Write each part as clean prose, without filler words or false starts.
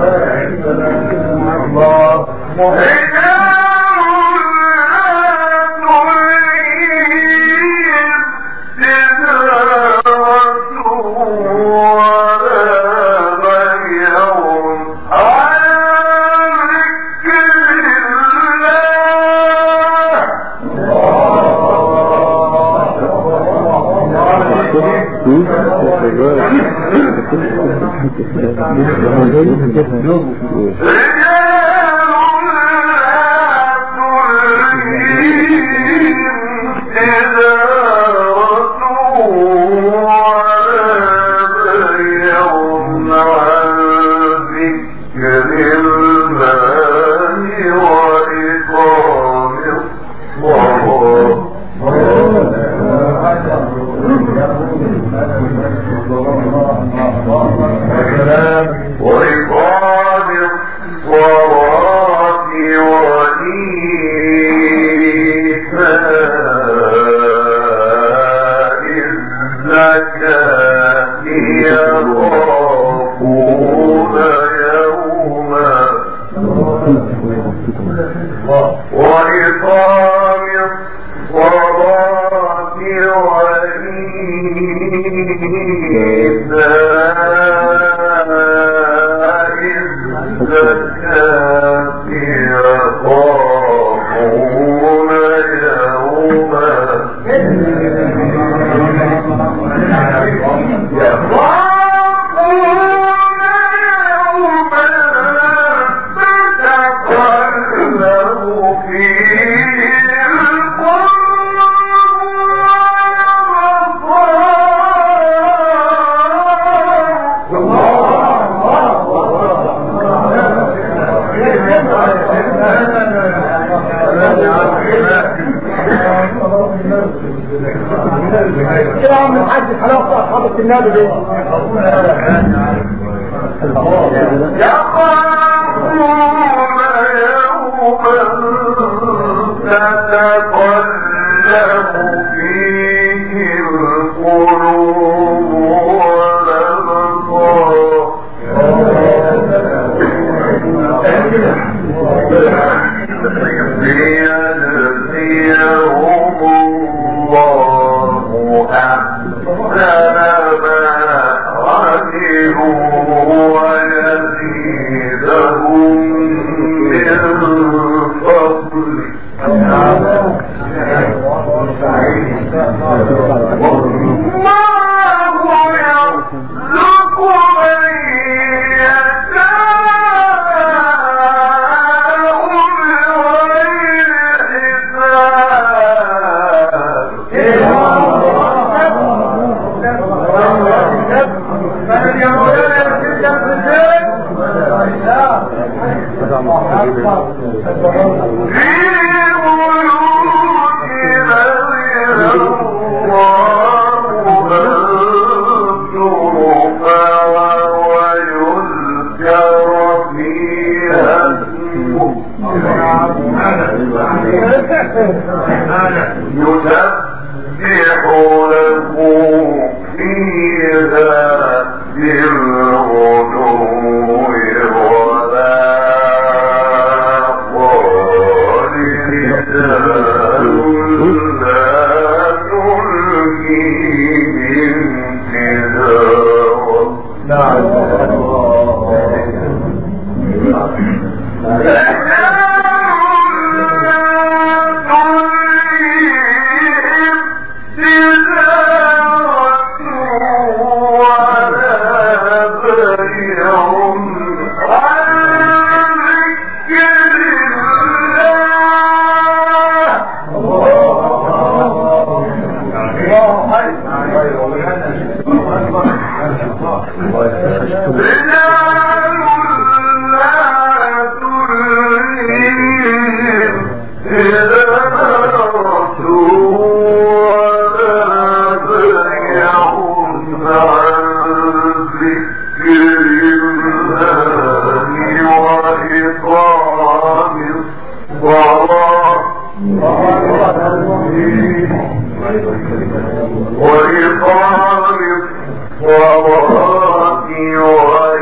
وإقام الصلاة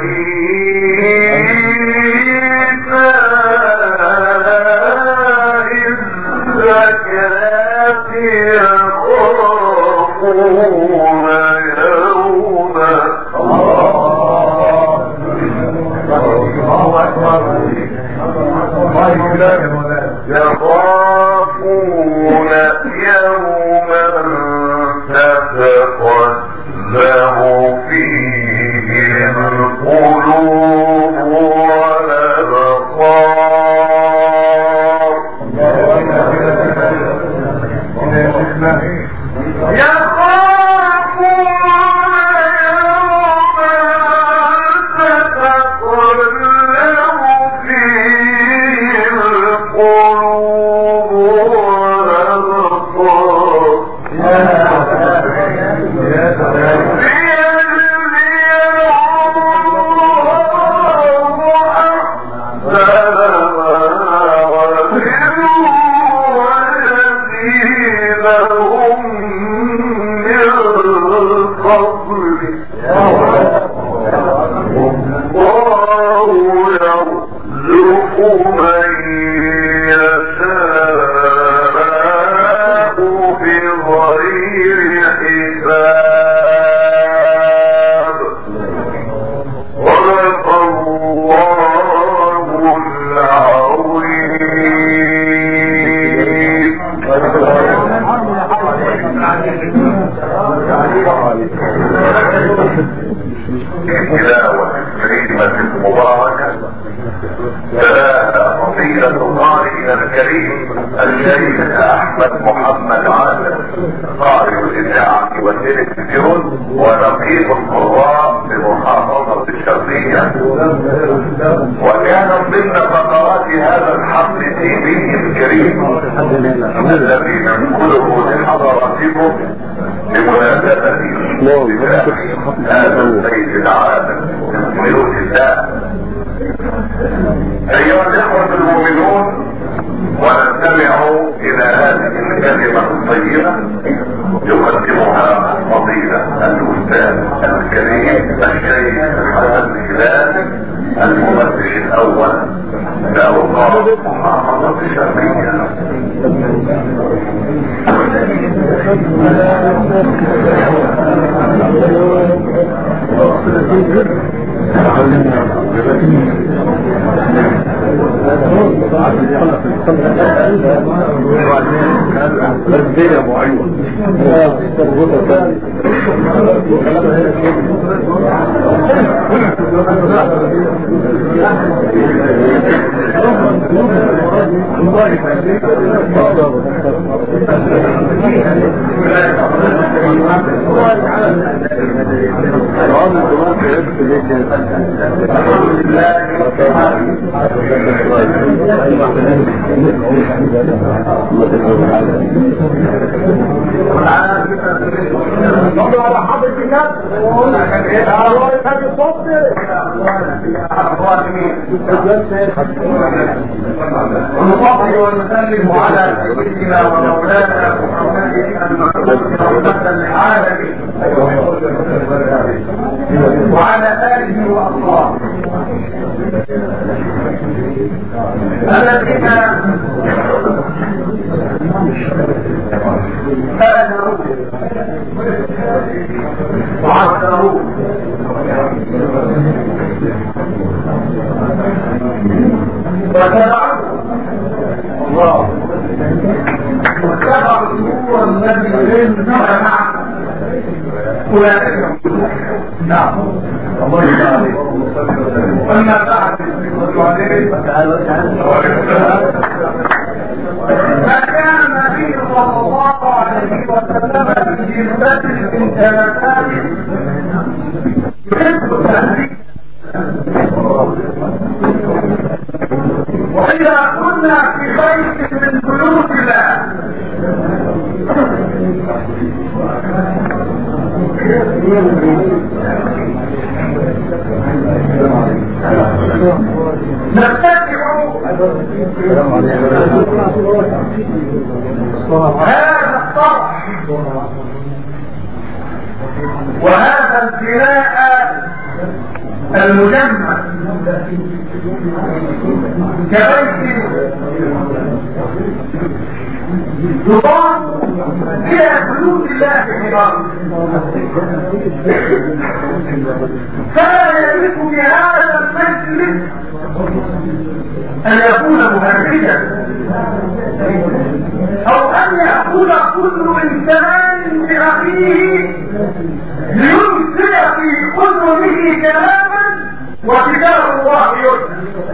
يخافون يوما تتقلب فيه القلوب والأبصار. التلاوة الكريمة المباركة ثلاثة فضيلة القارئ الكريم الشيخ أحمد محمد عادل قارئ الإذاعة والتلفزيون ونقيب القراء بمحافظة الشرقية، وكان ضمن فقرات هذا الحفل الديني الكريم الذي ننقله لحضراتكم بمناسبة هذا البيت العادل من بيوت الله. ايها الاخوة المؤمنون، ونستمع الى هذه الكلمة الطيبة يقدمها فضيلة الاستاذ الكريم الشيخ حسن الهلال المفتش الاول لاوقاف محافظة الشرقية. ونصلي ونسلم على سيدنا ومولانا محمد المبعوث رحمة للعالمين وعلى آله وأصحابه الذين آمنوا وعذروا وتبعوا الله واتبعوا النور الذي انزل معه اولئك. نعم الله يبارك. اما بعد فكان النبي صلى الله عليه وسلم في جلبة من ثلاثات يحب التهديد، وإذا كنا في بيت من بيوت الله نتبع هذا الطرح وهذا البناء المجمع كبيت يضاف الى بيوت الله حرام، فلا يليق بهذا المجلس ان يكون مهرجا او ان يأخذ كل انسان باخيه ليمسك في اذنه كلاما وكتاب الله يتلى.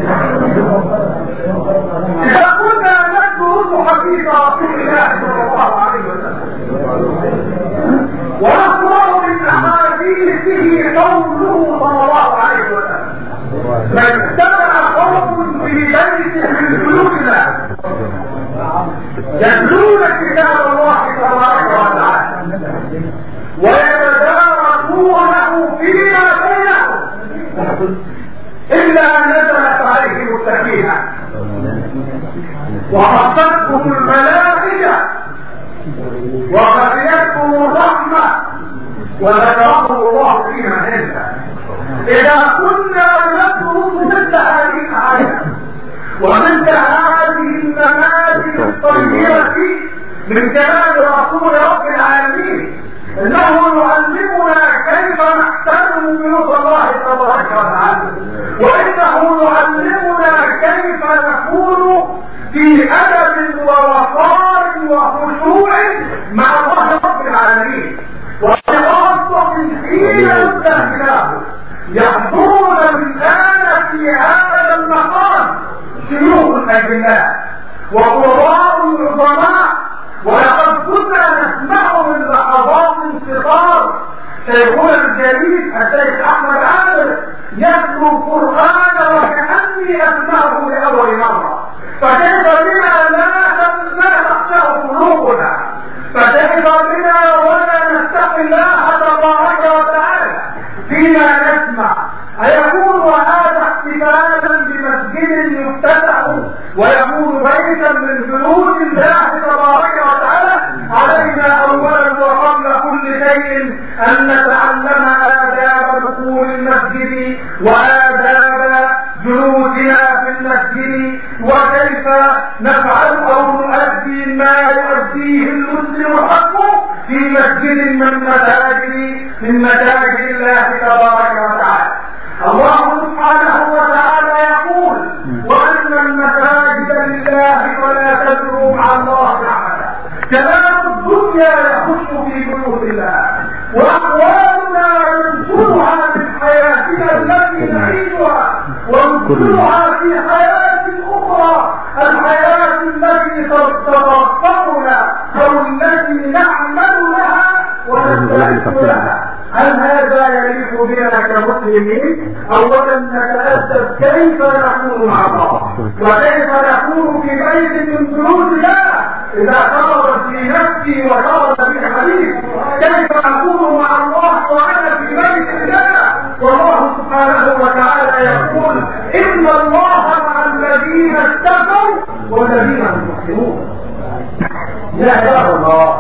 اذا كنا ندرس حديث رسول الله صلى الله عليه وسلم ونقرأ من احاديثه قوله صلى الله عليه وسلم ما اجتمع قوم في بيت من بيوتنا يتلون كتاب الله تبارك وتعالى ويتدارسونه فيما بينهم الا نزلت عليهم السكينه وحفتهم الملائكه وغفرتهم الرحمه وذكرهم الله في من عنده. اذا كنا ندرس مثل هذه الايات ومثل هذه النماذج الطيبه من كلام رسول رب العالمين انه يعلمنا كيف نحترم بيوت الله تبارك وتعالى وانه يعلمنا كيف نكون في ادب ووقار وخشوع مع الله رب العالمين وخاصه حين يستهدفه يحضرون الان في هذا المقام شيوخ الاجلاء وقراء العظماء ولقد كنا نسمع من لحظات انتصار شيخنا الجليل الشيخ احمد عامر يتلو القران وكاني اسمعه لاول مره. فكيف بنا لا تخشع قلوبنا؟ فكيف بنا ولا نتقي الله تبارك وتعالى فيما نسمع؟ أيكون هذا احتفالا بمسجد يفتتح ويكون بيتا من بيوت الله تبارك وتعالى؟ علينا اولا وقبل كل شيء ان نتعلم آداب دخول المسجد وآداب جلوسنا في المسجد وكيف نفعل او نؤدي ما يؤديه المسلم حقه في مسجد من مساجد الله تبارك وتعالى. الله سبحانه وتعالى يقول وان المساجد لله ولا تدعوا مع الله احدا. كلام الدنيا يخش في بيوت الله واقوالنا ننشرها من حياتنا التي نعيشها وننشرها في حياه اخرى، الحياه التي تترفقنا او التي نعمل لها ونستعد لها. هل هذا يليق بنا كمسلمين؟ اولا نتأسف كيف نكون مع الله وكيف نكون في بيت من بيوت الله. اذا خرج في نفسي وخرج في حديث كيف اكون مع الله وانا في بيت الله؟ والله سبحانه وتعالى يقول ان الله مع الذين اتقوا والذين هم محسنون. يا عباد الله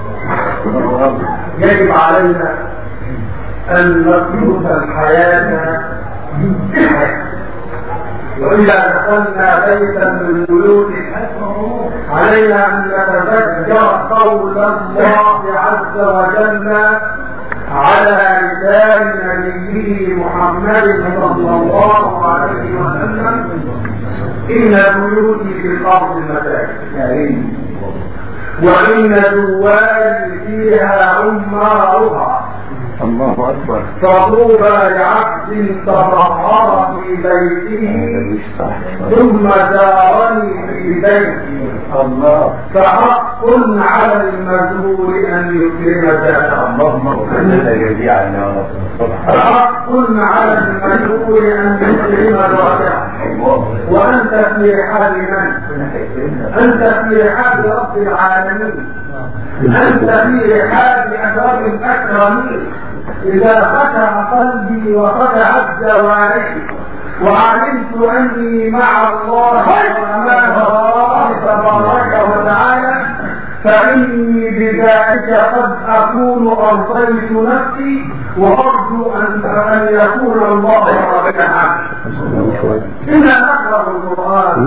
يجب علينا أن نسلك الحياة بالحياة، وإذا دخلنا بيتا من بيوت علينا أن نتذكر قول الله عز وجل على لسان نبيه محمد صلى الله عليه وسلم إن بيوتي في الأرض المساجد وإن دوالي فيها عمارها. الله أكبر. فطوبى لعبد تطهر في بيته ثم زارني في بيتي. الله. فحق على المزور أن يكرم ذاته. اللهم اغفر لنا جميعا يا رب. فحق على المزور أن يكرم ذاته. وأنت في حال من؟ أنت في حال رب العالمين، أنت في حال أشرف الأكرمين. إذا خشع قلبي وخشعت جوارحي وعلمت أني مع الله وأمام الله تبارك وتعالى فإني بذلك قد أكون أرضيت نفسي وأرجو أن يكون الله ربنا. إنا نقرأ القرآن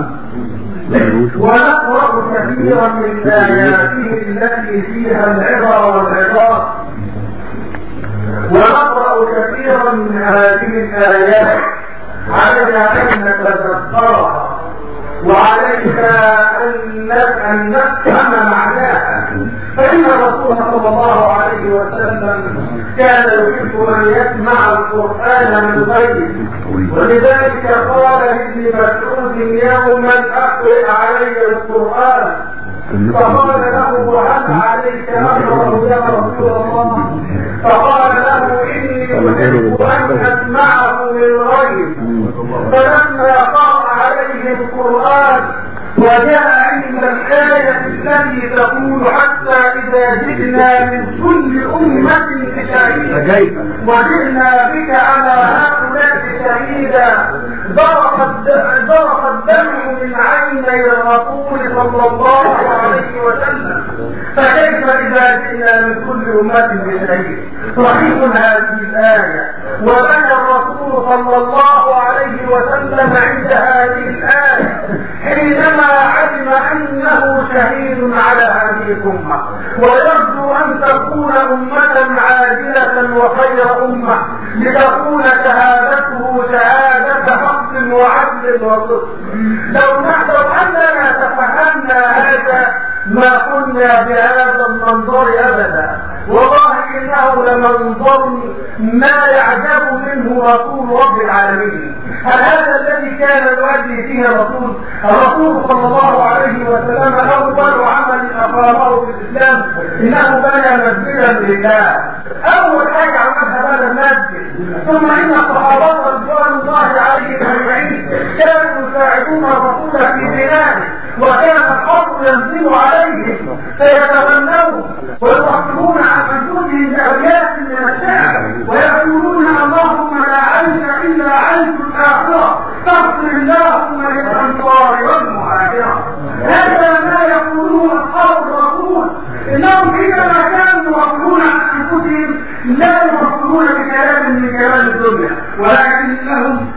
ونقرأ كثيرا من آياته التي فيها العبر والعظات، ونقرأ كثيرا من هذه الآيات علينا أن نتذكرها وعليك أن نفهم معناها. فإن الرسول صلى الله عليه وسلم كان يحب أن يسمع القرآن من غيره، ولذلك قال لابن مسعود يوما أقرئ علي القرآن، فقال له وهل عليك أمره يا رسول الله؟ فقال له إني أحب أن أسمعه من غيره. فلما قرأ عليه القرآن وجاء عند الآية التي تقول حتى إذا جئنا من كل أمة بشهيد وجئنا بك على هؤلاء شهيدا ضرب الدمع من عيني الرسول صلى الله عليه وسلم. فكيف إذا جئنا من كل أمة بشهيد؟ صحيح هذه الآية، وبنى الرسول صلى الله عليه وسلم عند هذه الآية حينما علم أنه شهيد على هذه الأمة، ويرجو أن تكون أمة عادلة وخير أمة لتكون شهادته شهادة حق وعدل وصدق. لو أننا تفهمنا هذا ما كنا بهذا المنظر أبدا. والله إنه لمنظر ما يعجب منه رسول رب العالمين. هل هذا الذي كان يؤدي فيه الرسول صلى الله عليه وسلم أول عمل أقامه في الإسلام إنه بنى مسجدا لله. أول حاجة عملها بنى المسجد، ثم إن الصحابة رضوان الله عليهم أجمعين كانوا يساعدون الرسول في بنائه، وكان الحرب ينزل عليهم فيتمنون ويوحدون عن أنفسهم بأبيات من الشعر ويقولون اللهم لا عيش إلا عيش الآخرة فاغفر اللهم للأنصار والمهاجرة. هذا ما يقولون أصحاب الرسول، إنهم حينما كانوا يقولون عن أنفسهم لا يقولون بكلام من كلام الدنيا، ولكنهم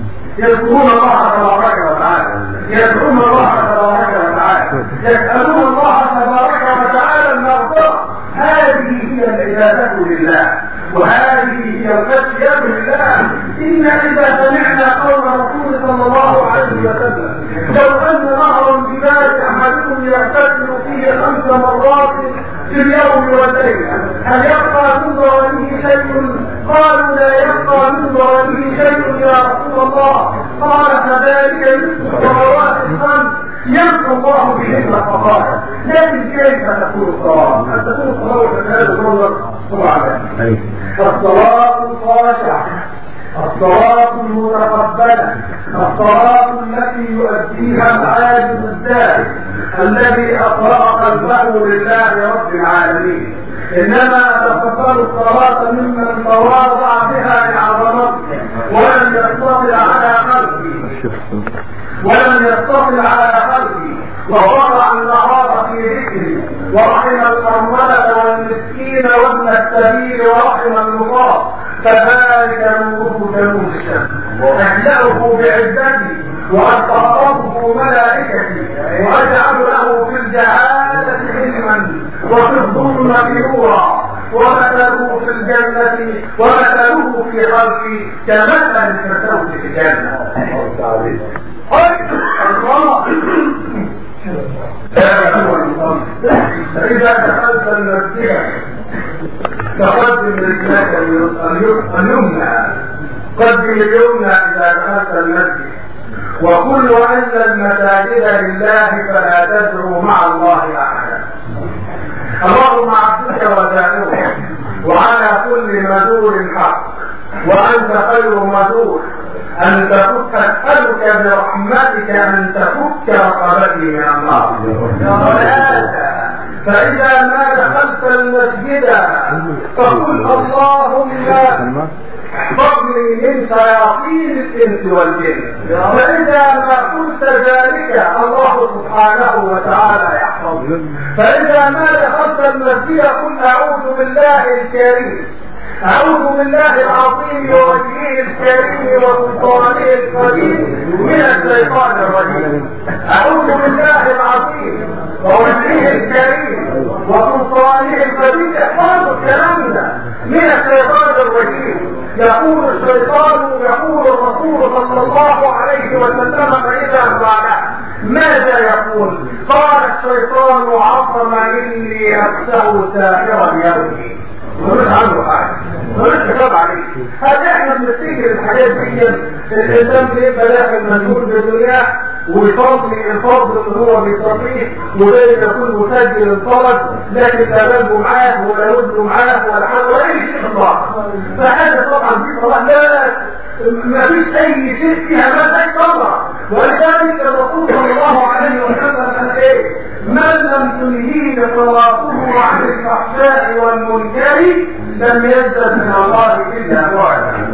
يذكرون الله تبارك وتعالى، يدعون الله تبارك وتعالى، يسألون الله تبارك وتعالى المغفرة. هذه هي العبادة لله، وهذه هي الخشية لله. إن إذا سمعنا قول الرسول صلى الله عليه وسلم لو أن نهرا ببال أحدكم يغتسل فيه 5 مرات في اليوم والليلة هل يبقى من ضرره شيء؟ قالوا لا يبقى من ضرره شيء يا رسول الله. قال كذلك يسر صلوات الخمس يمحو الله بهن الخطايا. لكن كيف تكون الصلاة؟ أن تكون الصلاة كذلك المنظر طبعا. الصلاة الخاشعة، الصلاة المتقبلة، الصلاة التي يؤديها العاجز الزاهد الذي أقرأ قلبه لله رب العالمين. إنما تفضل الصلاة ممن تواضع بها لعظمته ولم يستطع على خلقه ووضع النهار في ذكره ورحم الأرملة والمسكين وابن السبيل ورحم المضاف، فذلك نوره كنور الشمس أهلأه بعزته وأطهره ملائكتي وأجعل له في الجهالة علما وفي الظلمة نورا ومثله في الجنة ومثله في خلقي كمثل الفردوس في الجنة. فإذا دخلت المسجد فقدم رجلك اليمنى، قدم اليمنى إذا دخلت المسجد. وكل أن المساجد لله فلا تدعو مع الله أحدا. اللهم عبدك وداعوه وعلى كل مدور حق، وأنت خير مدور. أن تفك أسألك برحمتك أن تفك رقبتي من النار. فإذا ما دخلت المسجد فقل اللهم احفظني من شياطين الإنس والجن. فإذا ما قلت ذلك الله سبحانه وتعالى يحفظك. فإذا ما دخلت المسجد قل أعوذ بالله الكريم، أعوذ بالله العظيم ووجهه الكريم وسلطانه القديم من الشيطان الرجيم. أعوذ بالله العظيم ووجهه الكريم وسلطانه القديم. احفظوا الكلام ده من الشيطان الرجيم. يقول الشيطان، يقول الرسول صلى الله عليه وسلم فإذا قال ماذا يقول؟ قال الشيطان عظم اني اخشى سائر اليوم. ملوش عنده حاجه، ملوش حساب عليه. هذا احنا بنفتكر الحاجات دي الانسان بيبقى داخل مسؤول بالدنيا ويفضل الفضل اللي هو بيستطيع ودايما يكون مسجل الطلب، لكن لا قلبه معاه ولا وزنه معاه ولا حاجه ولا اي شيء اطلاقا. فهذا طبعا في صلاح ما فيش اي شيء فيها ما فيش صبر. ولذلك الرسول صلى الله عليه وسلم قال ايه؟ من لم تنهيه صلاته عن الفحشاء والمنكر لم يزدد من الله الا بعدا.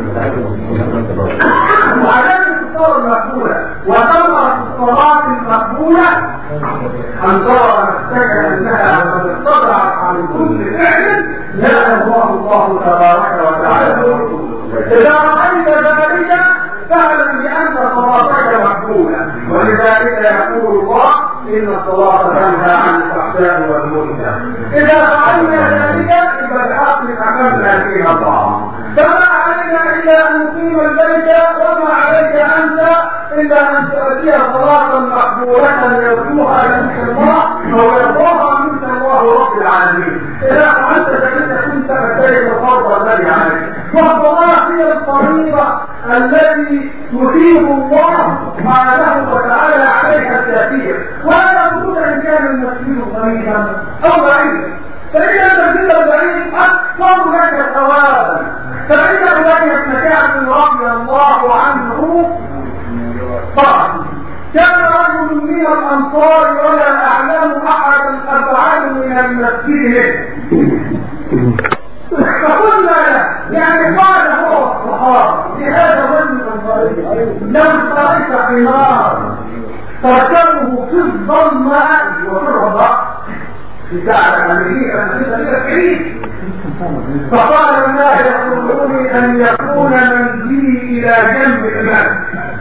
وعلامه الصلاه المقبوله وثمره الصلاه المقبوله ان ترى نفسك انها قد استطاعت عن كل فعل لا الله تبارك وتعالى. اذا رايت ذلك فاعلم بان صلاتك مقبوله، ولذلك يقول الله ان الصلاه تنهى عن الفحشاء والمنكر. اذا فعلنا ذلك يبقى الحق عملنا فيها الله. فما علينا الا ان نقيم البيت وما عليك انت الا ان تؤتي صلاه مقبوله يرجوها منك الله او يرضاها منك الله رب العالمين. اذا فعلت ذلك كنت اتيت الفرض الذي عليك. والصلاه هي الطريقه التي يثيب الله سبحانه وتعالى عليها التاثير. ولا بد ان كان المسجد قريبا او بعيدا، فإن المسجد البعيد أكثر لك ثوابا. فإن أبي بن كعب رضي الله عنه قال: كان رجل من الأنصار ولا أعلم أحدا أبعد من المسجد منه. فقلنا له، يعني قال هو الصحابة لهذا الرجل الأنصاري: لو اشتريت حمار تركبه في الظلماء وفي الرضاء بتاع المدينة فقال: ما يقولوني أن يكون منزلي إلى جنب الماء،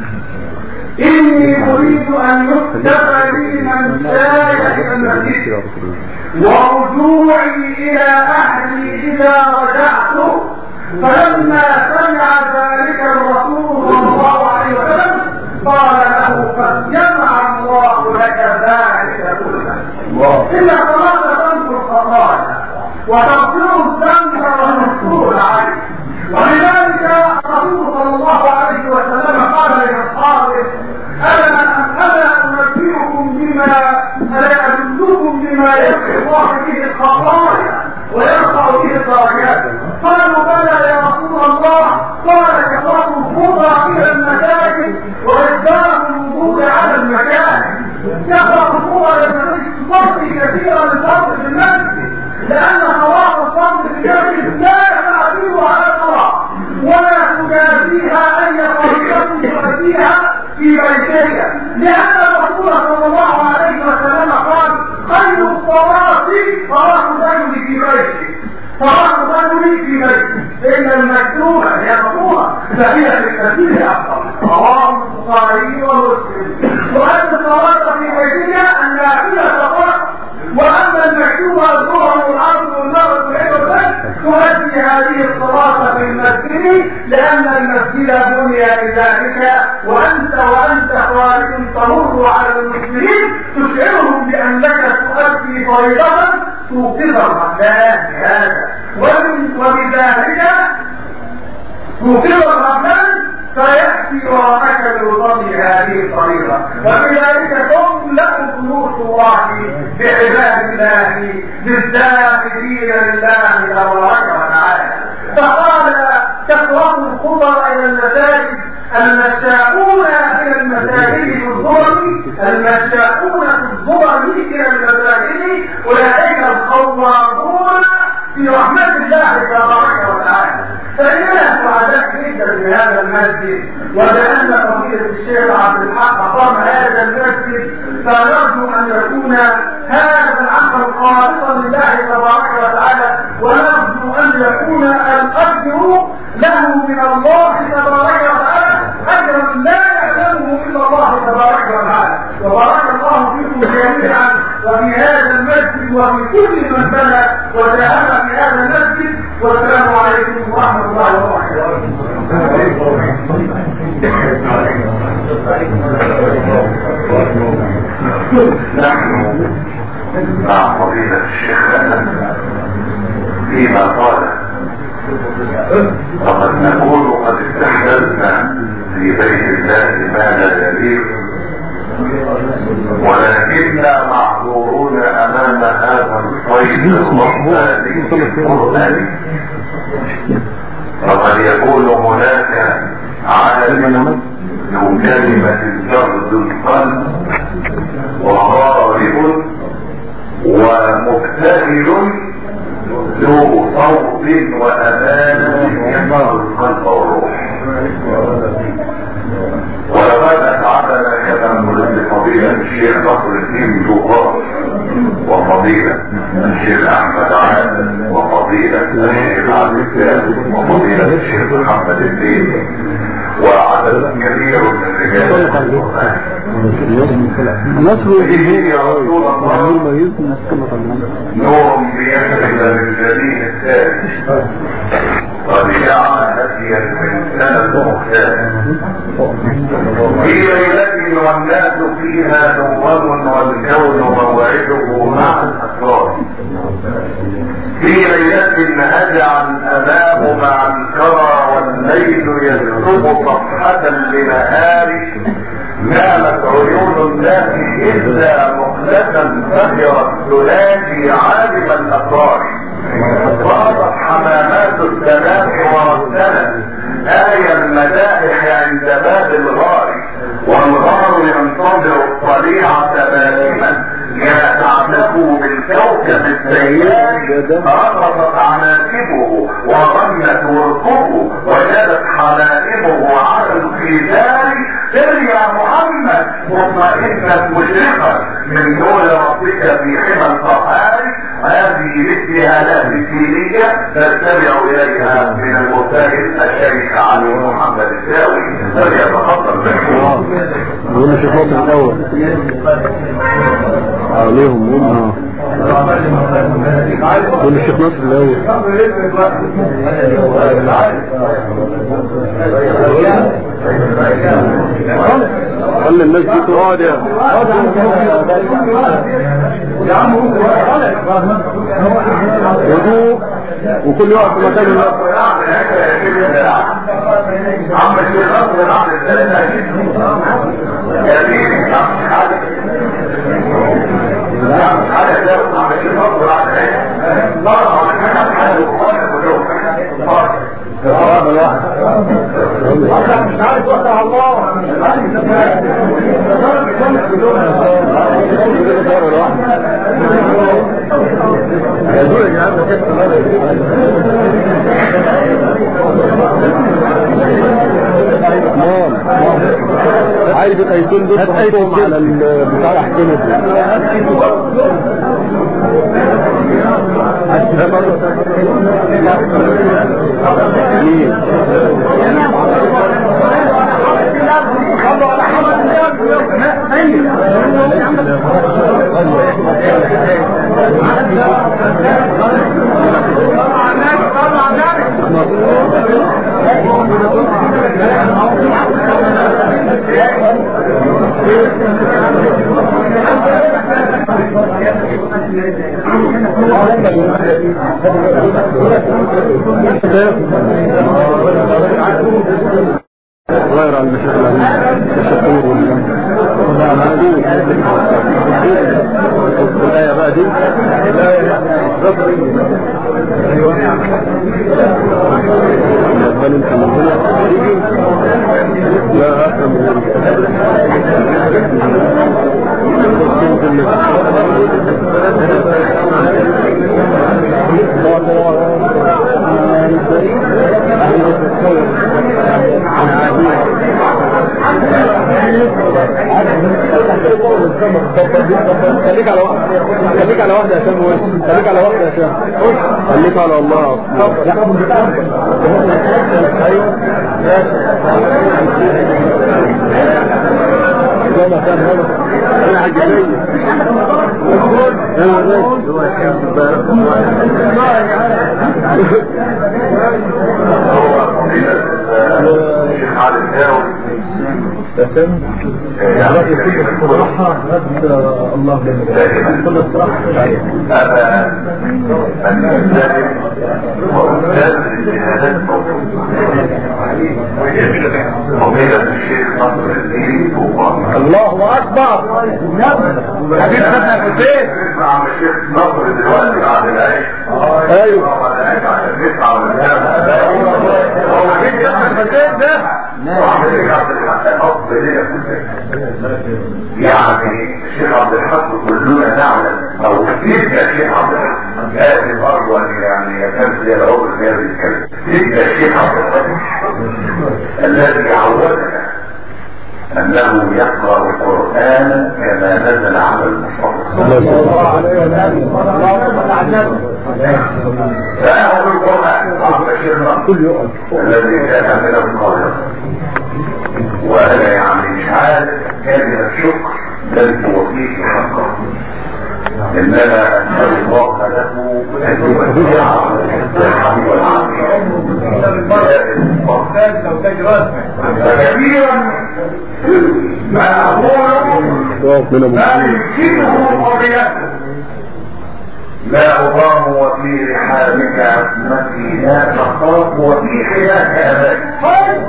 إني أريد أن يكتب لي من شاء إلى المسجد ورجوعي إلى أهلي إذا رجعت. فلما سمع ذلك الرسول صلى الله عليه وسلم قال له: قد جمع الله لك ذلك كله. إن الصلاة تنفر الخطايا وتغفر الذنب والمغفور عليه. ولذلك الرسول صلى الله عليه وسلم قال لاصحابه: الا انبئكم بما يغفر الله به الخطايا ويرفع به الدرجات؟ قالوا: بلى يا رسول الله. قال: كثرة الخطى الى المساجد وإسباغ الوضوء على المكان. كثرة الخطى الى المساجد تصلي كثيرا من فرض في المسجد، لأن صلاة الصمت في المسجد لا تعتمد على الصلاة ولا تجازيها أي طريقة تؤديها في بيتها، لأن الرسول صلى الله عليه وسلم قال: خير الصلاة صلاة الرجل في بيته، صلاة الرجل في بيته، إن المكتوبة هي مطلوبة فهي بالكثير أفضل. رواه البخاري ومسلم. وأن الصلاة في بيتها النافلة فقط، وأما المكتوبة الظهر والعصر والمغرب والعشاء تؤدي هذه الصلاة في المسجد، لأن المسجد بني لذلك. وأنت خارج تمر على المسلمين تشعرهم بأنك تؤدي فريضة توقظ الرحمن بهذا، وبذلك توقظ الرحمن فيأتي وراءك بوصول هذه الطريقة. وبذلك تملأ بيوت الله بعباد الله بالذاكرين لله تبارك وتعالى. فقال: كثرة الخطى إلى المساجد، المشاؤون إلى المساجد في الظلم، المشاؤون في الظلم إلى المساجد أولئك الخوارون في رحمة الله تبارك وتعالى. فإننا سعداء جدا بهذا المسجد، ولأن فضيلة الشيخ عبد الحق أقام هذا المسجد، فنرجو أن يكون هذا العمل خالصا لله تبارك وتعالى، ونرجو أن يكون الأجر له من الله تبارك وتعالى أجرا لا يعلمه إلا الله تبارك وتعالى. وبارك الله فيكم جميعا وفي هذا المسجد وفي كل من بنى وساهم في هذا المسجد. والسلام عليكم ورحمة الله وبركاته. نحن مع فضيلة الشيخ فيما قال وقد نكون قد استحدثنا في بيت الله ما لا يليق، ولكننا معذورون امام هذا الصيد القرآني. فقد يكون هناك عالم ذو كلمة جرد القلب وغارب ومبتهل ذو صوت وأمانة يمر القلب والروح. ولقد أتعبنا كما نريد فضيلة الشيخ نصر الدين زقار وفضيلة الشيخ أحمد عادل وفضيلة الشيخ عبد السلام وفضيلة الشيخ محمد السيد وعدد كبير من رجال القرآن. نصر الدين يا رسول الله نور بيخرج من جبين السادس قد جعل هديا من سنة مختلف في ليلة والناس فيها نوم والكون موعده مع الأسرار. في ليلة هجع الأمام مع الكرى والليل يكتب صفحة لنهار نامت عيون الناس إلا مخلصا فهرت تنادي عالم الأسرار. صارت حمامات السماء ورسلت آية المدائح عند باب الغار، والغار ينتظر الطليعة باسما يتعلق بالكوكب السيار. رقصت عناكبه وغنت ورقه وجدت حلائمه على الخزان. سر يا محمد مطمئنة مشرقة من نور ربك في حمى القهار. هذه الابتهالات الدينية تستمع إليها من المبتهل الشيخ علي محمد الساوي فليتفضل بالحوار. قول الشيخ ناصر الأول عليهم قول الشيخ ناصر الأول. خلي الناس دي تقعد يا عم وضوء وكل يقف في مكانه. عم الشيخ مش عارف وقتها الله عايز الايتين دول تحطهم على البتاع احسن غير على المشاكل التشقير والآية بقى دي لا أفهم خليك على واحدة يا شام. خليك على واحدة يا شام. خليك على الله. ايوه ما كان هذا انا عجبني الشيخ علي الله كل الصراحة هذا الله أكبر حبيب خدنا الحسين عم الشيخ نصر دلوقتي بعد العيش ايوه حبيب خدنا الحسين ده يعني الشيخ عبد الحق كلنا نعلم او كيف يا شيخ عبد الحق هذه الارض يعني يكاد زي العمر اللي بيتكلم كيف يا شيخ عبد الحق الذي عودنا انه يقرا القران كما نزل على المصطفى صلى الله عليه وسلم فاخذ القران عبد الشيخ كل يوم الذي كان من القاهره وانا يعني مش عارف كلمه شكر لن توفيه حقه انما اسال الله له ان يوفيه الصحه والعافيه فكثيرا ما اقول ما يمكنه قضيته لا أضام وفي رحابك عصمتي لا تخاف وفي حياك أباك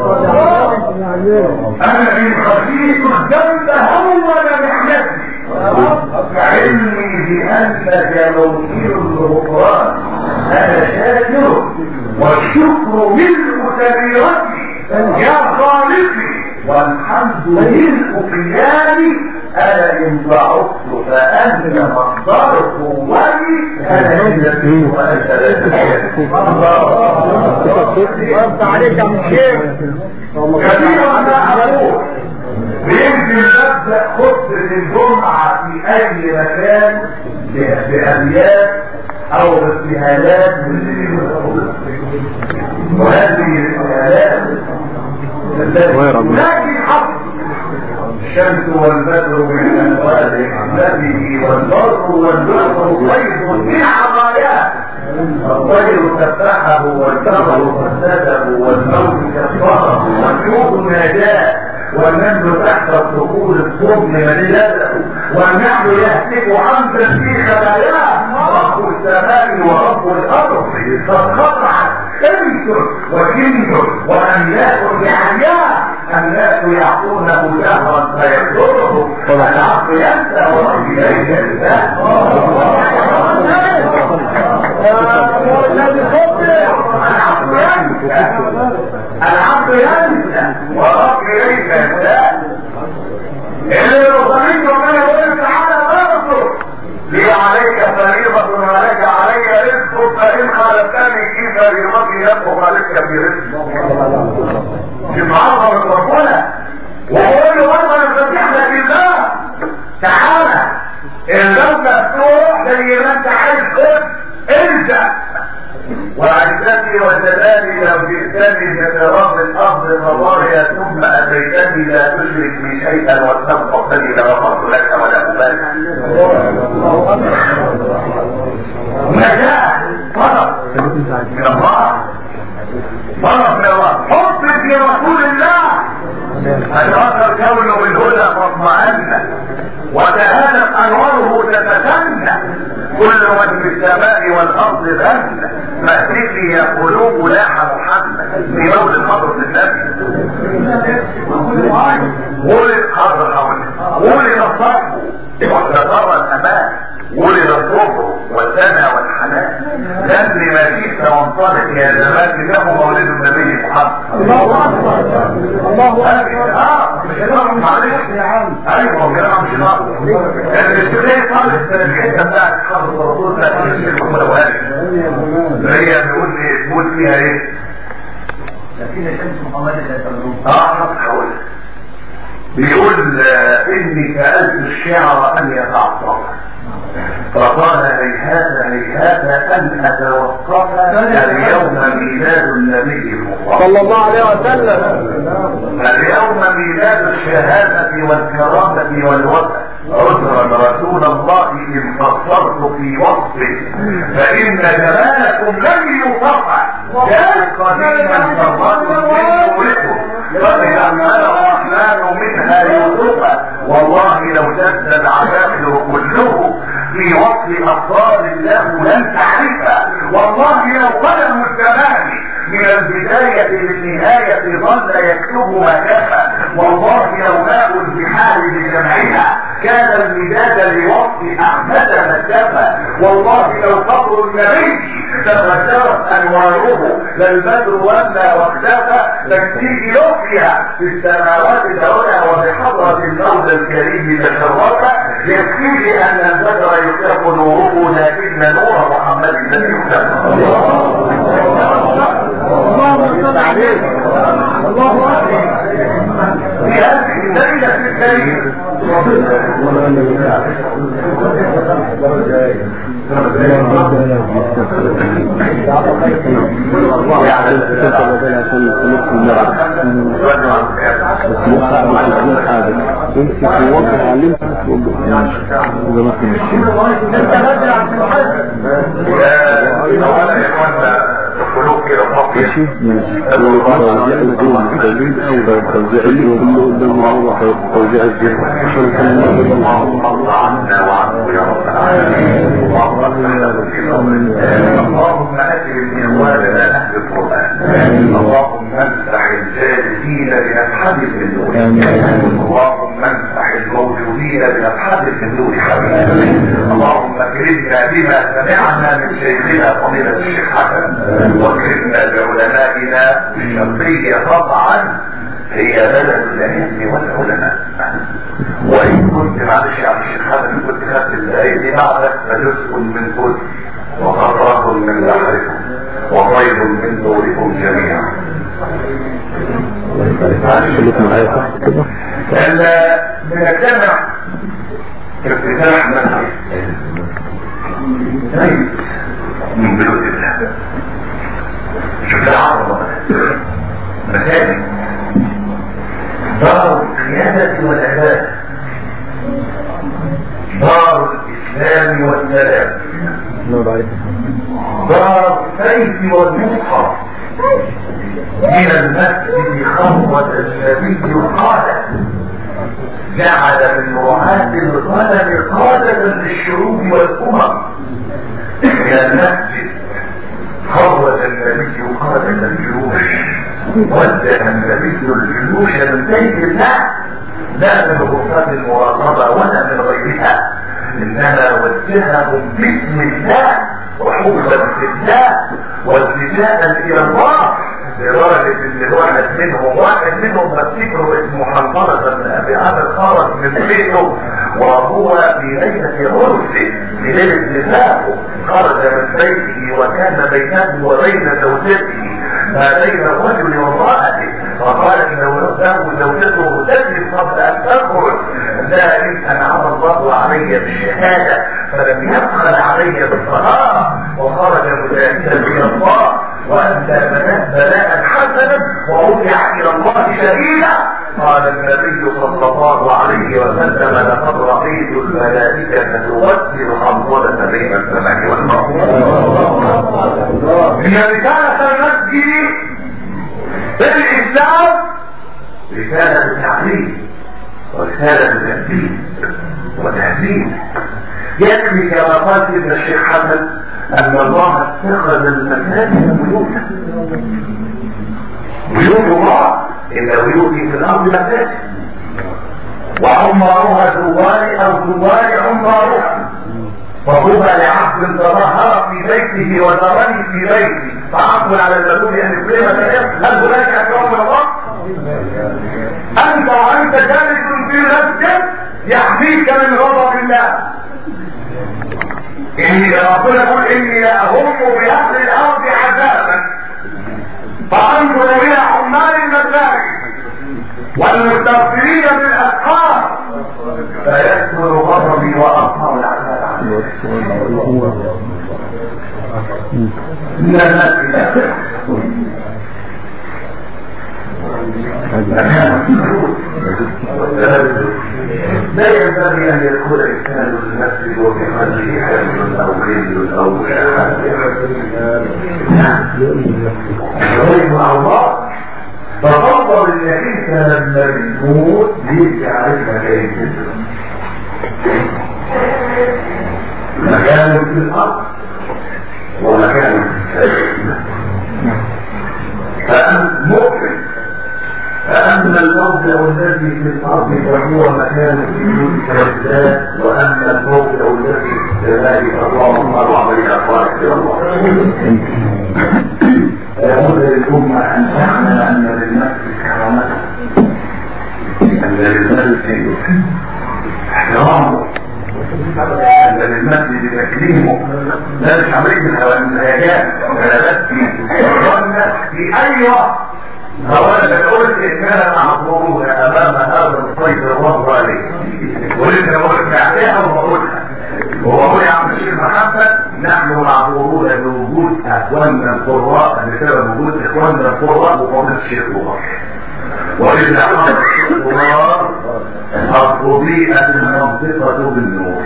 أنا إن خشيت الذنب هون محنتي علمي بأنك موكل الغفران أنا شاكر والشكر ملء كبيرتي يا خالقي والحمد ملء قيامي أنا إن ضعفت فأنت مصدر قوتي أنا إن وأنت لا تشرك الله عليك يا شيخ كثيرا ما أقول بيمكن نبدأ خطبة الجمعة في أي مكان بأبيات أو بابتهالات وهذه الابتهالات لكن حق الشمس والبدر من أنوار حكمته والبر والبحر خير من عطاياه الطير سبحه والثمر فسده والموت كفره والنور ناجاه والنمل تحت الصخور الصبن مليته والنحل يهتف عمدا في خلاياه رب السماء ورب الارض قد قطعت انس وجن واملاك بحياه الناس يعطونه شهرا فيبدره العبد ينسى ورب اليه ينسى العبد ينسى ورب اليه ينسى اللي رضانيك ربنا يقول تعالى برضه لي عليك فريضة ولك علي رزق فإن خالفتني في فريضتي يبقى خالفك في رزق تتعرض من ربنا وقول له ربنا فتحنا بالله تعالى ان لم تفتوح زي ما انت عايز خد انت وعزتي وجلالي لو جئتني بتراب الارض الرضايا ثم اتيتني لا تشرك بي شيئا واستغفرتني لغفرت لك ولا ابالي. نجاح طلب من الله طلب من الله حب في رسول الله أدرك الكون بالهدى فاطمأن وتهانت أنواره تتسنى كل من في السماء والأرض ذن فاهتفي يا قلوب لاح محمد في مولد حضرة النبي ولد حضر حوله ولد الصف وتطر الأمان ولد الصبر والسنة والحنان لن ما شئت وانطلق يا زمان له مولد النبي محمد. الله أكبر الله أكبر مش هنعرف معلش يا عم ايوه كلام مش ناقص يعني الشيخ طالب الحته بتاعت حضرة الرسول بتاعت الشيخ محمد ابو هاشم هي بيقول فيها ايه؟ لكن الشمس محمد لا تغرب هقول بيقول اني سالت الشعر ان يتعطر فقال هيهات هيهات ان اتوقف اليوم ميلاد النبي المصطفى صلى الله عليه وسلم اليوم ميلاد الشهاده والكرامه والوفاء عذرا رسول الله ان قصرت في وصفه فان جمالكم لم يصفى كان قديما فالرجل من نوركم فليعمل الرحمن منها يوسف والله لو جد العباقر كله في وصف افضال له لن تعرفها والله لو قلم الزمان من البداية للنهاية ظل يكتب ما كفى والله لو ماء البحار بجمعها كان المداد لوصف احمد ما كفى والله لو قبر النبي تفجرت انواره للبدر ولا واختفى تكفيه لطفها في السماوات العلى وبحضرة المولى الكريم تشرفا يكفيه ان البدر يخاف نوره لكن نور محمد الذي يخاف الله اكبر بهذه الليله الكريمه القلوب كده صافية اللهم ارض عنا وعنه يا رب العالمين اللهم اجل اخواننا اهل القران اللهم امسح الجالسين بنفحة من نور اللهم امسح الموجودين بنفحة من نور حبيبك اللهم اكرمنا بما سمعنا من شيخنا فضيلة الشيخ حسن واكرمنا بعلمائنا الشرقية طبعا هي بلد العلم والعلماء وإن كنت معلش يا عم الشيخ حسن كنت خدت الآية دي بعدك فجزء من كل وقطرة من بحركم وطيب من نوركم جميعا بنجتمع افتتاح مسجد من بلود الله شوف العظمة مساجد دار القيادة والعبادة دار الإسلام والسلام دار السيف والمصحف من المسجد خطوة النبي قال جعل من رعاة الغنم قادة للشعوب والأمم من المسجد خرج النبي قادة الجيوش وجه النبي الجيوش من بيت الله لا من غرفات المراقبة ولا من غيرها انما وجههم باسم الله وحبا في الله والتجاء الى الله لدرجة ان واحد منهم بفتكره اسمه حنظلة بن ابي عامر خرج من بيته وهو في ليلة عرسه في ليلة زفافه خرج من بيته وكان بينه وبين زوجته ما بين الرجل وامرأته فقالت له زوجته تجلس قبل ان تخرج ذلك انعم الله علي بالشهادة فلم يبخل علي بالصلاة وخرج مجاهدا الى الله وأنت بلاء حسنا ورجع إلى الله شديدا قال النبي صلى الله عليه وسلم لقد رأيت الملائكة توسل حنظلة بين السماء والأرض من رسالة المسجد في الإسلام رسالة التعليم ورسالة التأثير وتهذيب يكفي كما قال ابن الشيخ حسن أن الله اتخذ المساجد بيوتا بيوت الله إن بيوتي في الأرض مساجد وعمرها زوال أو زوال عمرها فطوبى لعبد تظاهر في بيته وترني في بيتي فعقل على المسؤول أن يكلم هل هناك أكرام من الله؟ أنت وأنت جالس في المسجد يحميك من غضب الله إني ربنا يقول إني لأهم بأهل الأرض عذابا فأنظر إلى عمال المساجد والمستغفرين بالأسحار فيكبر غضبي وأظهر العذاب عنه لا ينبغي ان يدخل انسان المسجد وفي قلبه حزن او غل او شهوه غير مع الله ففضل انك انت لما بتموت يجي عليك مكان جسمك مكانه في الارض ومكانه في السماء فأنت مؤمن فأما الموضع الذي في الأرض فهو مكان سجود الكذاب وأما الموضع الذي في السماء فهو مصدر عملية أخبارك إلى الله يقول للأمة أن تعلم أن للنفس كرامته أن للنفس احترامه أن للنفس تكريمه لا مش عملية الهيجان ولا في أي وقت أولا قلت إن أنا معذورون أمام هذا الصيد الرضا عليه ولكن قلت أعطيها وأقولها وأقول يا عم الشيخ محمد نحن معذورون بوجود أخواننا القراء بسبب وجود إخواننا القراء وقوم الشيخ بكر وإذا حضر الشيخ بكر الضبيئة المنطقة بالنور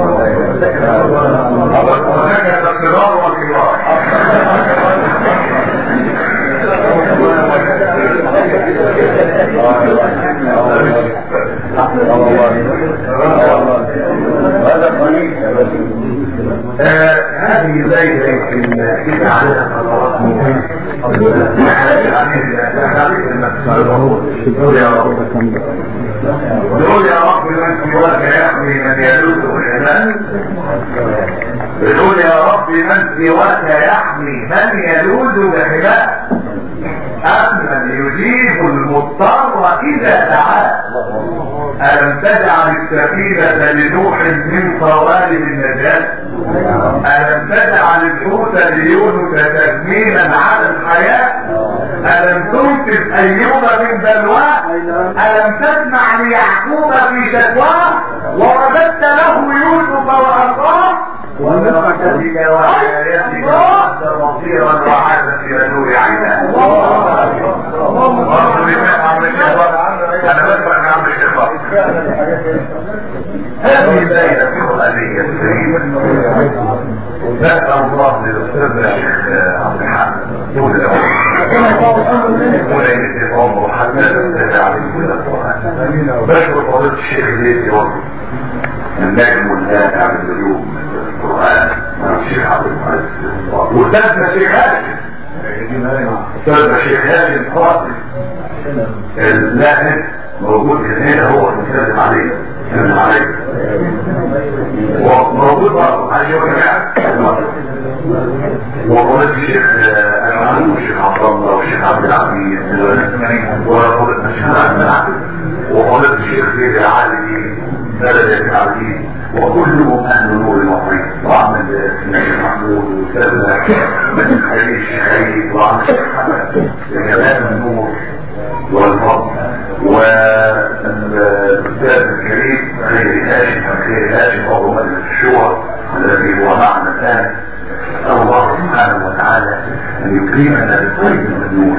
وهكذا الصغار والكبار هذه زي كده عليها قرارات مهمة قول يا رب من سواك يحمي من يلوذ بالحماء قول يا رب من سواك يحمي من يلوذ بالحماء أمن يجيب المضطر إذا دعاه ألم تجعل السفينة لنوح من قوارب النجاة ألم تجعل الحوت ليونس تثمينا على الحياة ألم تنقذ أيوب من بلواه ألم تسمع ليعقوب في شكواه ورددت له يوسف وأخاه ونفسك وآياتك بصيرا وعادا في نور عيناه انا بسمع من عم الشيخ هذه دائرة قرآنية كريمة نسأل الله للأستاذ الشيخ عبد الحميد طول الأول ولا يمد عمره حتى نستطيع عليه كل القرآن بشكر فضيلة الشيخ ليسي وردي النجم والنافع بالنجوم القرآن الشيخ عبد المعز وأستاذنا الشيخ هاشم أستاذنا الشيخ هاشم قاسم اللاهب موجود هنا هو المسلم عليه وموجود برضه عليه وجماعة وقلت الشيخ العالم والشيخ عبد الله والشيخ عبد العزيز وقلت الشيخ عبد العزيز وقلت الشيخ سيد العالمي بلد العزيز وكلهم أهل نور وطريق وعمل الشيخ محمود وسلمى من خليل الشيخ وعمل الشيخ حمد جمال النور والفضل والأستاذ الكريم خير هاشم عضو مجلس الشورى الذي هو معنا الآن أسأل الله سبحانه وتعالى أن يكرمنا بالطيب الممنوح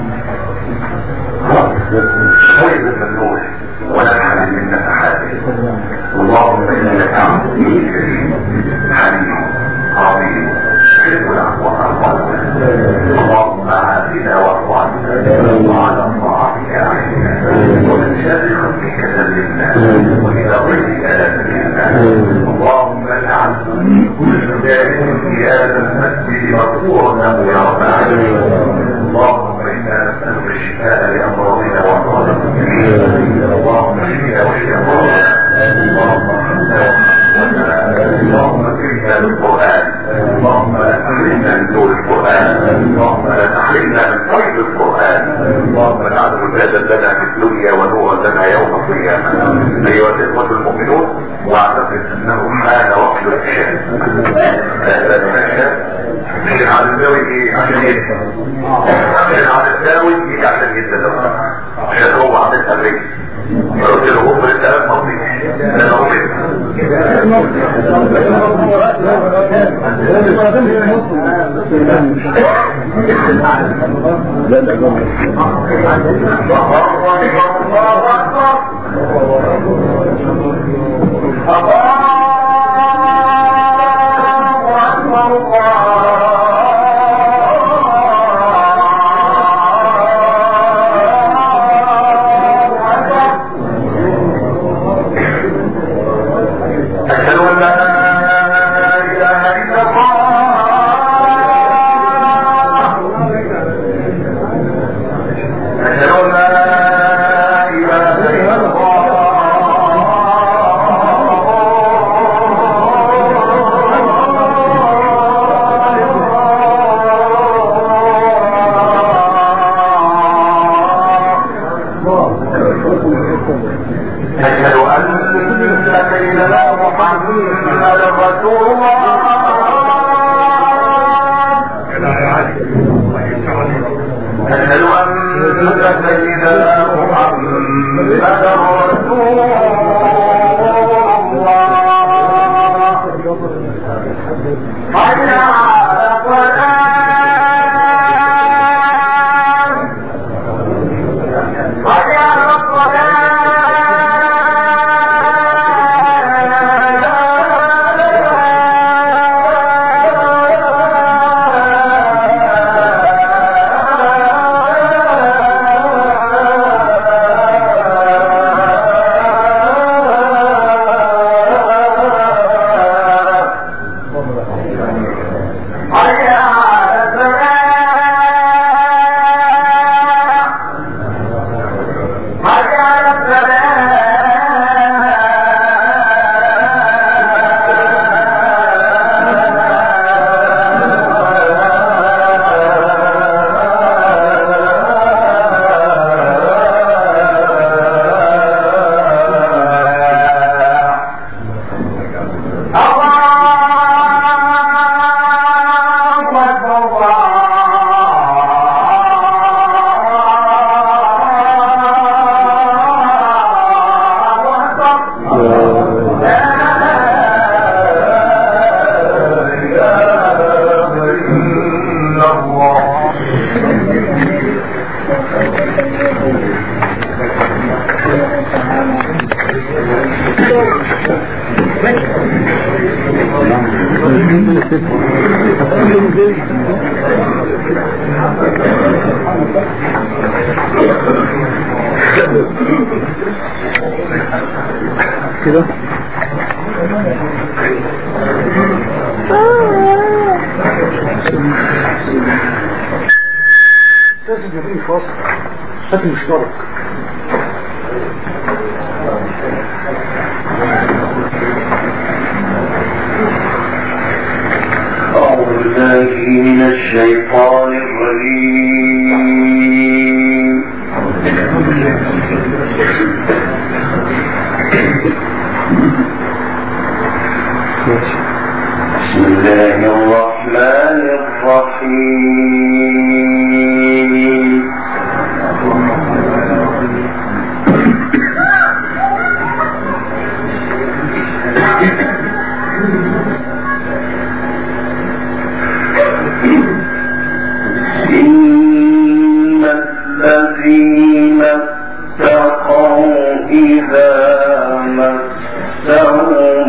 طيب الممنوح ونفعل من نفحاته اللهم إنك عبد كريم حليم عظيم تحب العفو والعفو اللهم عافنا واعف عنا وعلى طاعتك اعنا ومن شر خلقك سلمنا والى ضيقك لا تكلنا اللهم اجعل كل ذلك في هذا المسجد مغفورا له يا رب العالمين اللهم انا نسالك الشفاء لامراضنا وامراض المسلمين اللهم اشفنا واشف امراضنا اللهم ارحمنا اللهم اكرمنا بالقران اللهم لا تحرمنا من نور القران اللهم لا تحرمنا من طيب القران اللهم اجعله هدى لنا في الدنيا ونورا لنا يوم القيامه ايها الاخوه المؤمنون واعتقد انه حان وقت العشاء الشيخ على الزاوي ايه عشان يدفع الشيخ على الزاوي يجي عشان يدفع عشان هو عامل تمرين قلت له هم الثلاث مصري انا أشهد أن سيدنا محمد رسول الله. أشهد أن سيدنا محمد رسول الله. حي على الصلاة، حي على كده لازم يبقى فاصل لازم مشترك. أعوذ بالله من الشيطان الرجيم. بسم الله الرحمن الرحيم. إن الذين اتقوا إذا مسهم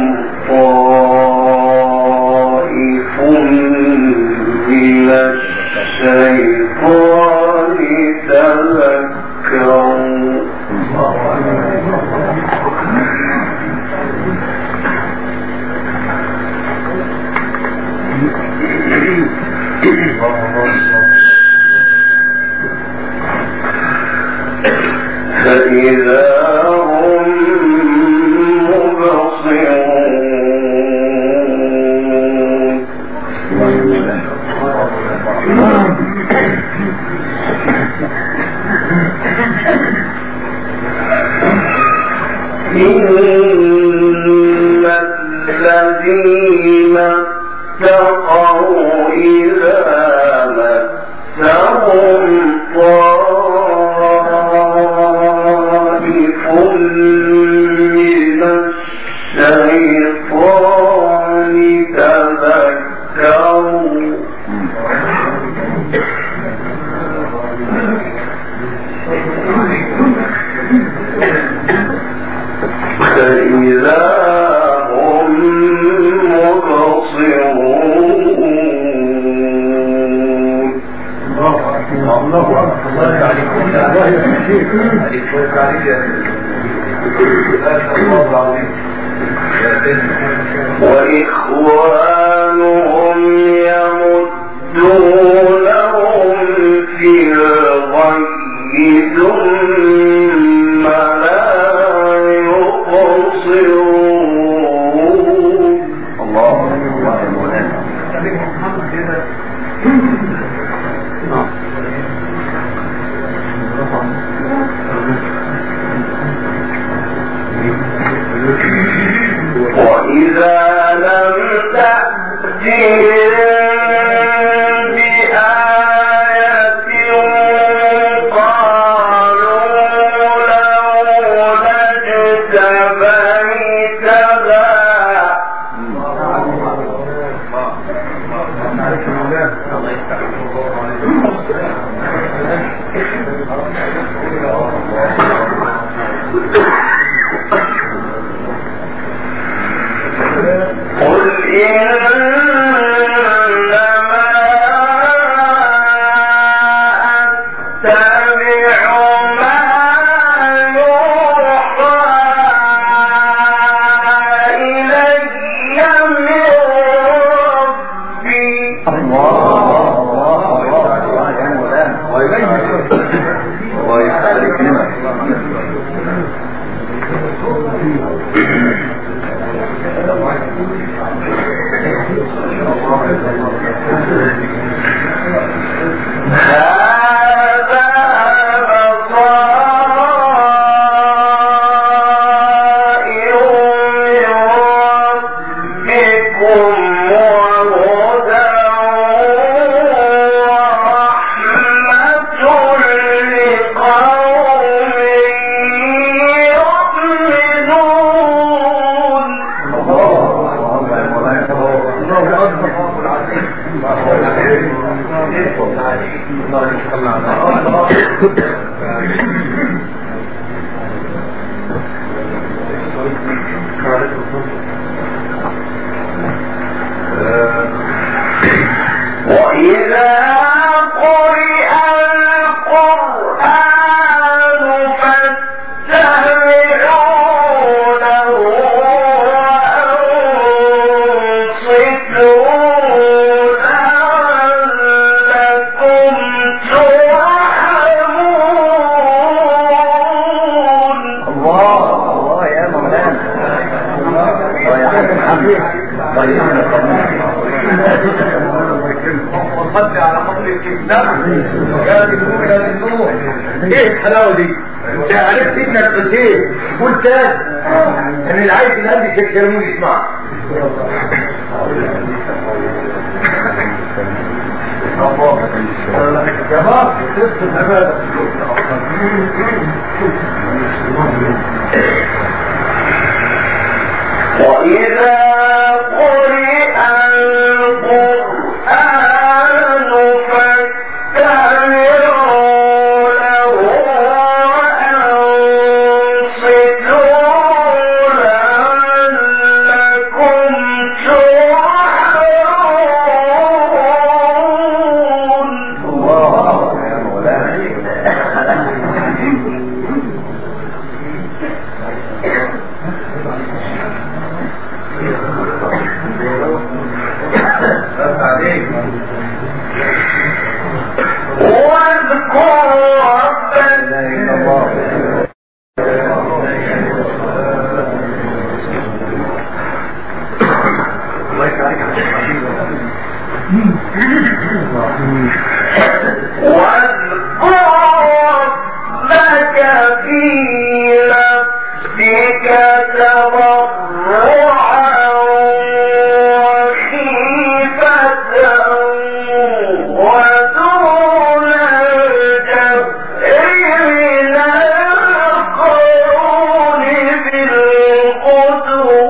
طائف من الشيطان تذكروا فإذا هم مبصرون. إن الذين اتقوا إذا مسهم طائف من الشيطان تذكروا فإذا هم مبصرون. الله أكبر عليكم. الله وإخوانهم يمدونهم في الغي ثم لا يقصرون. الله مولانا. وصلي على حضر الكتاب يا دنوب يا دنوب. ايه الحلاوه دي؟ انت عرفت سيدنا الحسين قلت ان اللي عايز الهدي الشيخ سلمون يسمع. وإذا قرئ القرآن فاستمعوا له وأنصتوا لعلكم ترحمون. الله يا مولانا. واذكر ربك في نفسك تضرعا وخيفة ودون الجهر من القول بالغدو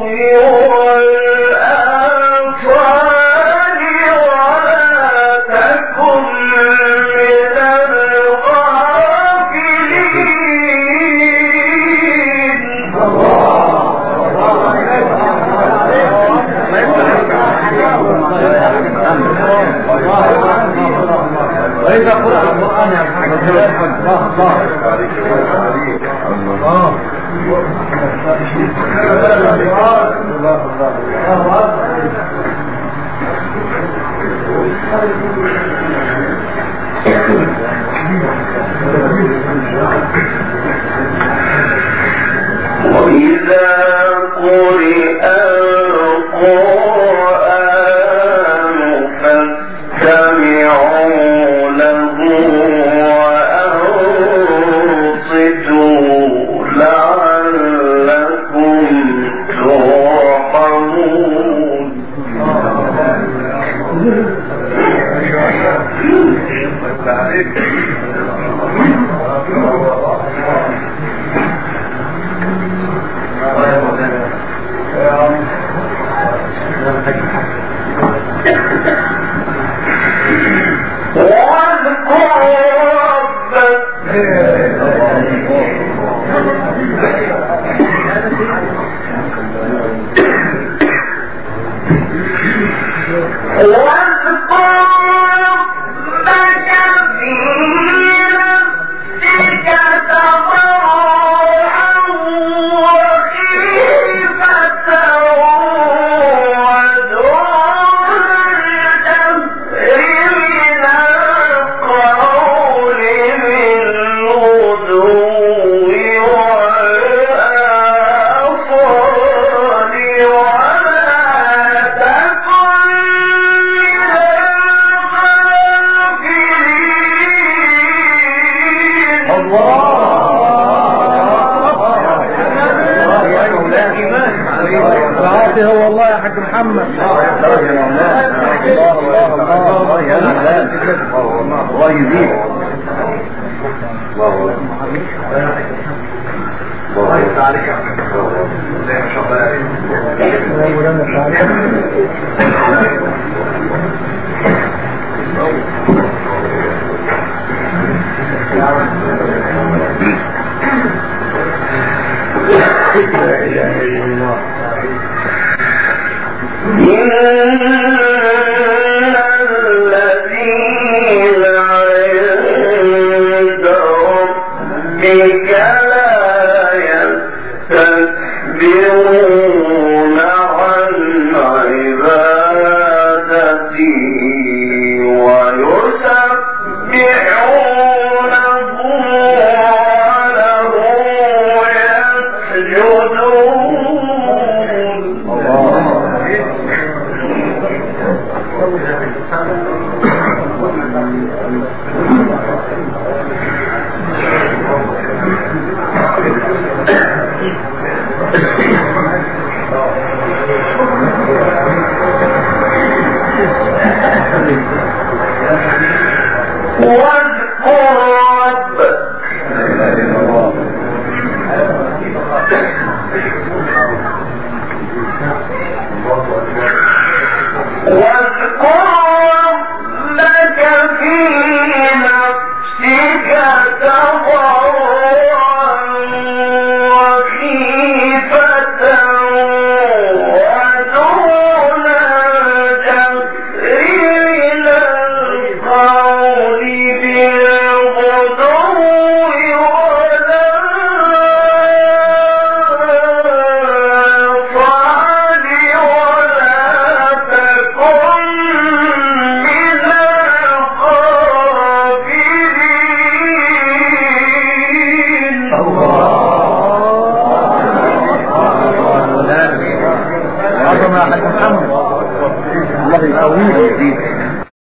والآصال ولا تكن من وإذا قرأ القرآن يا محمد وإذا قرئ القرآن فاستمعوا له وأنصتوا لعلكم ترحمون. العاطي هو والله يا حاج محمد. الله يا الله يزيد. الله عليك زي ما شاء الله يقويك.